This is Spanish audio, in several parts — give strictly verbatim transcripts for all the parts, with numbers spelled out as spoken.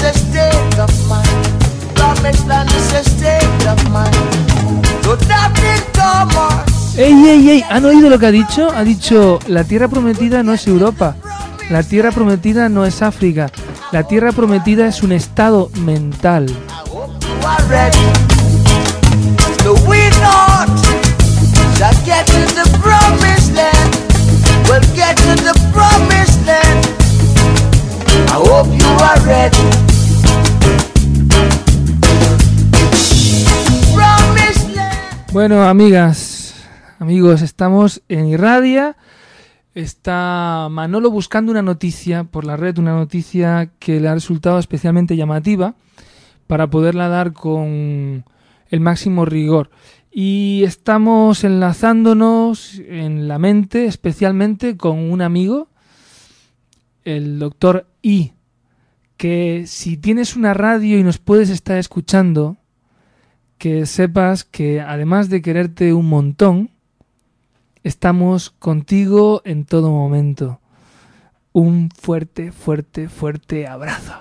is a state of mind. Promised land is a state of mind. So nothing come. ¡Ey, ey, ey! ¿Han oído lo que ha dicho? Ha dicho, la tierra prometida no es Europa. La tierra prometida no es África. La tierra prometida es un estado mental. Bueno, amigas, amigos, estamos en Irradia. Está Manolo buscando una noticia por la red, una noticia que le ha resultado especialmente llamativa para poderla dar con el máximo rigor. Y estamos enlazándonos en la mente especialmente con un amigo, el doctor I, que si tienes una radio y nos puedes estar escuchando, que sepas que además de quererte un montón, estamos contigo en todo momento. Un fuerte, fuerte, fuerte abrazo.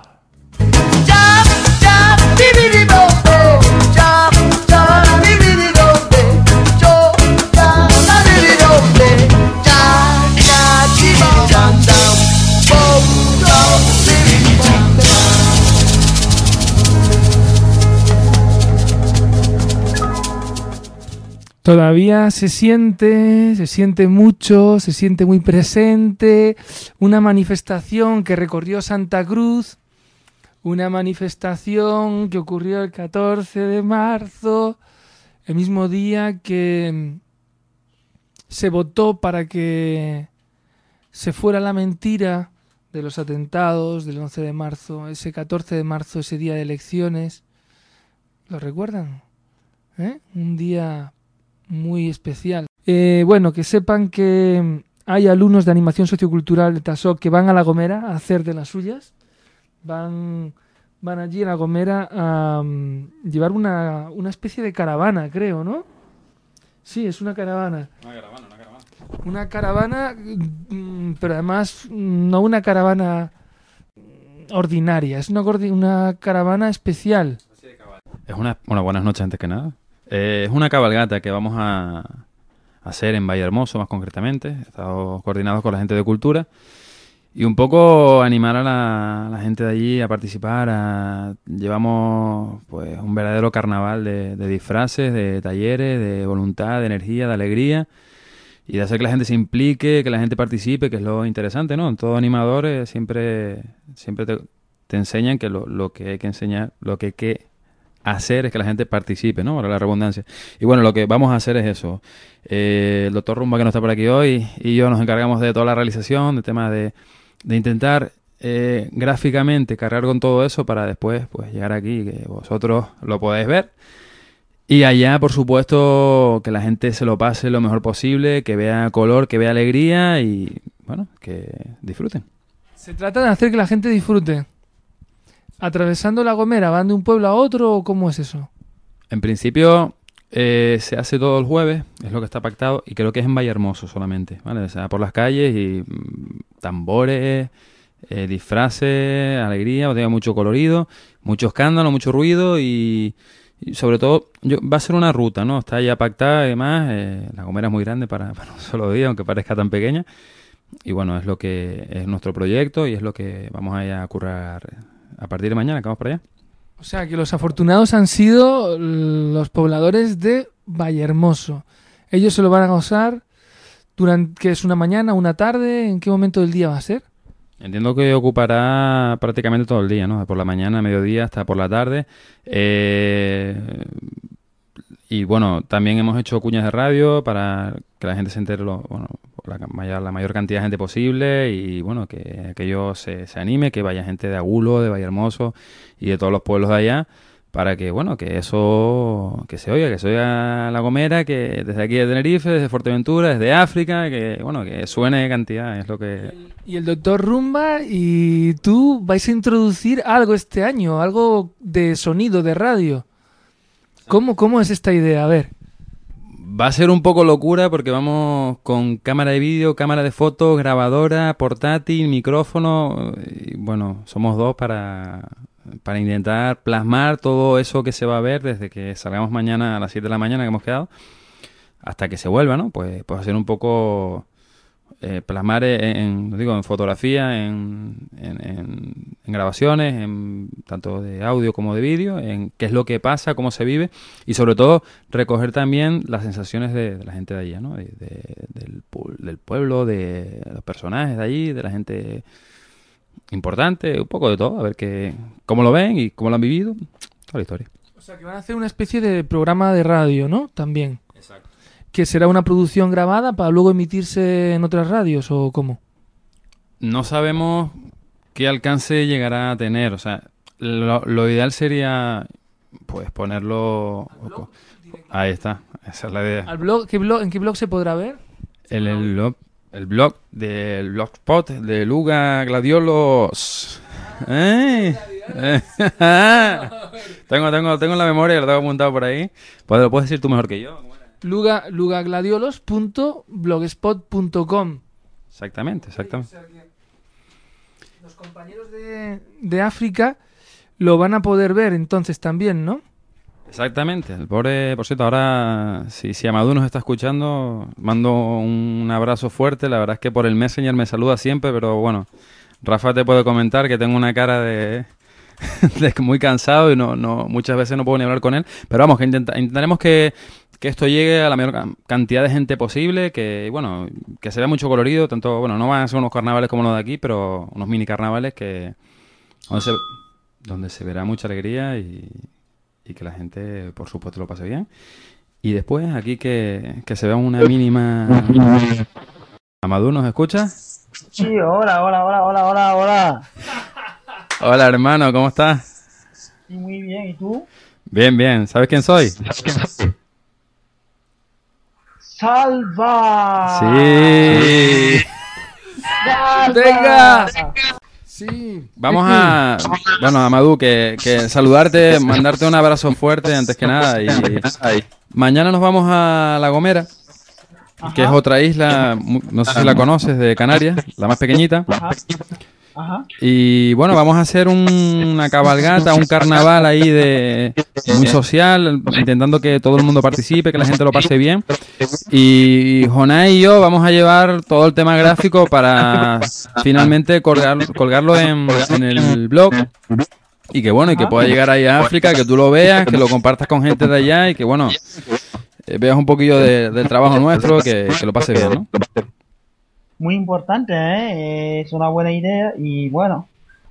Todavía se siente, se siente mucho, se siente muy presente, una manifestación que recorrió Santa Cruz, una manifestación que ocurrió el catorce de marzo, el mismo día que se votó para que se fuera la mentira de los atentados del once de marzo, ese catorce de marzo, ese día de elecciones. ¿Lo recuerdan? ¿Eh? Un día muy especial. Eh, bueno, que sepan que hay alumnos de animación sociocultural de TASOC que van a La Gomera a hacer de las suyas. Van, van allí a La Gomera a um, llevar una, una especie de caravana, creo, ¿no? Sí, es una caravana. Una caravana, una caravana. Una caravana, pero además no una caravana ordinaria, es una, una caravana especial. Es una, bueno, buenas noches antes que nada. Eh, es una cabalgata que vamos a hacer en Vallehermoso, más concretamente. Estamos coordinados con la gente de Cultura y un poco animar a la, la gente de allí a participar. A, llevamos pues un verdadero carnaval de, de disfraces, de talleres, de voluntad, de energía, de alegría y de hacer que la gente se implique, que la gente participe, que es lo interesante, ¿no? Todos animadores siempre, siempre te, te enseñan que lo, lo que hay que enseñar, lo que hay que hacer es que la gente participe, ¿no? Para la redundancia. Y bueno, lo que vamos a hacer es eso. Eh, el doctor Rumba, que no está por aquí hoy, y yo nos encargamos de toda la realización, de temas de, de intentar eh, gráficamente cargar con todo eso para después pues llegar aquí, que vosotros lo podáis ver. Y allá, por supuesto, que la gente se lo pase lo mejor posible, que vea color, que vea alegría y, bueno, que disfruten. Se trata de hacer que la gente disfrute. ¿Atravesando La Gomera van de un pueblo a otro o cómo es eso? En principio eh, se hace todo el jueves, es lo que está pactado, y creo que es en Vallehermoso solamente, ¿vale? O sea, por las calles y mmm, tambores, eh, disfraces, alegría, o sea, mucho colorido, mucho escándalo, mucho ruido y, y sobre todo yo, va a ser una ruta, ¿no? Está ya pactada y demás, eh, La Gomera es muy grande para, para un solo día, aunque parezca tan pequeña, y bueno, es lo que es nuestro proyecto y es lo que vamos a ir a currar a partir de mañana, que vamos para allá. O sea, que los afortunados han sido los pobladores de Vallehermoso. Ellos se lo van a gozar durante, ¿qué es una mañana, una tarde? ¿En qué momento del día va a ser? Entiendo que ocupará prácticamente todo el día, ¿no? Por la mañana, mediodía, hasta por la tarde. Eh, y bueno, también hemos hecho cuñas de radio para que la gente se entere lo, bueno, la mayor, la mayor cantidad de gente posible y bueno, que aquello se, se anime, que vaya gente de Agulo, de Vallehermoso y de todos los pueblos de allá, para que bueno, que eso, que se oiga, que se oiga La Gomera, que desde aquí de Tenerife, desde Fuerteventura, desde África, que bueno, que suene cantidad, es lo que... Y el doctor Rumba y tú vais a introducir algo este año, algo de sonido, de radio. ¿Cómo, cómo es esta idea? A ver. Va a ser un poco locura porque vamos con cámara de vídeo, cámara de fotos, grabadora, portátil, micrófono. Y bueno, somos dos para para intentar plasmar todo eso que se va a ver desde que salgamos mañana a las siete de la mañana que hemos quedado hasta que se vuelva, ¿no? Pues, pues hacer un poco... Eh, plasmar en, en, digo, en fotografía, en, en, en, en grabaciones, en, tanto de audio como de vídeo, en qué es lo que pasa, cómo se vive y sobre todo recoger también las sensaciones de, de la gente de allá, ¿no? De, de, del, del pueblo, de los personajes de allí, de la gente importante, un poco de todo, a ver qué, cómo lo ven y cómo lo han vivido, toda la historia. O sea, que van a hacer una especie de programa de radio, ¿no? También. Exacto. ¿Que será una producción grabada para luego emitirse en otras radios o cómo? No sabemos qué alcance llegará a tener. O sea, lo, lo ideal sería pues ponerlo... blog? Ahí está, esa es la idea. ¿Al blog? ¿Qué blog? ¿En qué blog se podrá ver? El, el, blog, el blog del Blogspot de Luga Gladiolos. ¿Eh? tengo, tengo, tengo en la memoria, lo tengo apuntado por ahí. Pues lo puedes decir tú mejor que yo. Luga, lugagladiolos punto blogspot punto com. Exactamente, exactamente. Los compañeros de, de África lo van a poder ver entonces también, ¿no? Exactamente. El pobre, por cierto, ahora, si, si Amadou nos está escuchando, mando un abrazo fuerte. La verdad es que por el Messenger me saluda siempre, pero bueno, Rafa te puede comentar que tengo una cara de... de muy cansado y no, no muchas veces no puedo ni hablar con él. Pero vamos, que intenta, intentaremos que... que esto llegue a la mayor cantidad de gente posible, que bueno, que se vea mucho colorido, tanto, bueno, no van a ser unos carnavales como los de aquí, pero unos mini carnavales que donde se, donde se verá mucha alegría y, y que la gente, por supuesto, lo pase bien. Y después aquí que, que se vea una mínima... ¿Amadou nos escucha? Sí, hola, hola, hola, hola, hola, hola. Hola, hermano, ¿cómo estás? Sí, muy bien, ¿y tú? Bien, bien. ¿Sabes quién soy? ¡Salva! Sí. ¡Salva! ¡Venga! Sí. Vamos a... Bueno, Amadou, que, que saludarte, mandarte un abrazo fuerte antes que nada. Y mañana nos vamos a La Gomera, que es otra isla, no sé si la conoces, de Canarias, la más pequeñita. Ajá. Ajá. Y bueno, vamos a hacer un, una cabalgata, un carnaval ahí de muy social, intentando que todo el mundo participe, que la gente lo pase bien. Y Jonay y yo vamos a llevar todo el tema gráfico para finalmente colgar, colgarlo en, en el blog. Y que bueno, y que pueda llegar ahí a África, que tú lo veas, que lo compartas con gente de allá y que bueno, eh, veas un poquillo de, del trabajo nuestro, que, que lo pase bien, ¿no? Muy importante, ¿eh? Es una buena idea y bueno,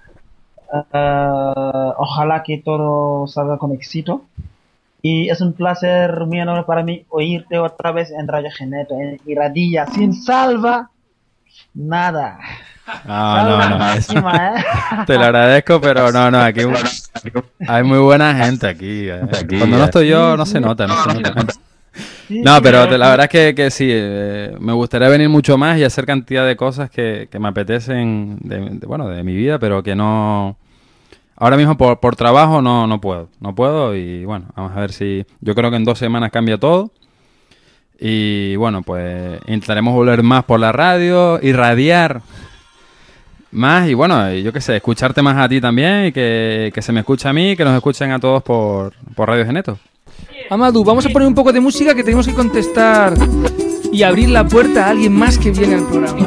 uh, ojalá que todo salga con éxito. Y es un placer muy enorme para mí oírte otra vez en Radio Geneto, en Iradilla, sin Salva, nada. Ah, no, no, no, eso, encima, ¿eh? te lo agradezco, pero no, no, aquí hay muy buena gente aquí. Eh. Cuando no estoy yo no se nota, no se nota. No, pero te, la verdad es que, que sí, eh, me gustaría venir mucho más y hacer cantidad de cosas que, que me apetecen, de, de, bueno, de mi vida, pero que no... Ahora mismo por, por trabajo no, no puedo, no puedo y bueno, vamos a ver si... Yo creo que en dos semanas cambia todo y bueno, pues intentaremos volver más por la radio, irradiar más y bueno, yo qué sé, escucharte más a ti también y que, que se me escuche a mí, que nos escuchen a todos por, por Radio Geneto. Amadou, vamos a poner un poco de música que tenemos que contestar y abrir la puerta a alguien más que viene al programa.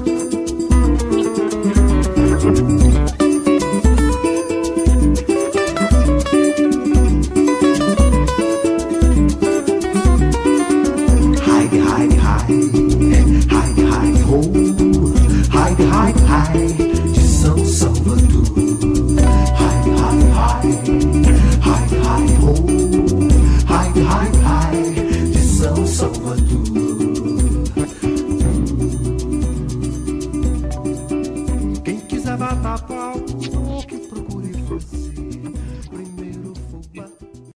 Heidi, Heidi, Heidi, Heidi, Heidi, ho, Heidi, Heidi, Heidi, just so, so do. Heidi, Heidi, Heidi, Heidi, Heidi, ho. Hi, hi, hi, just so, so do.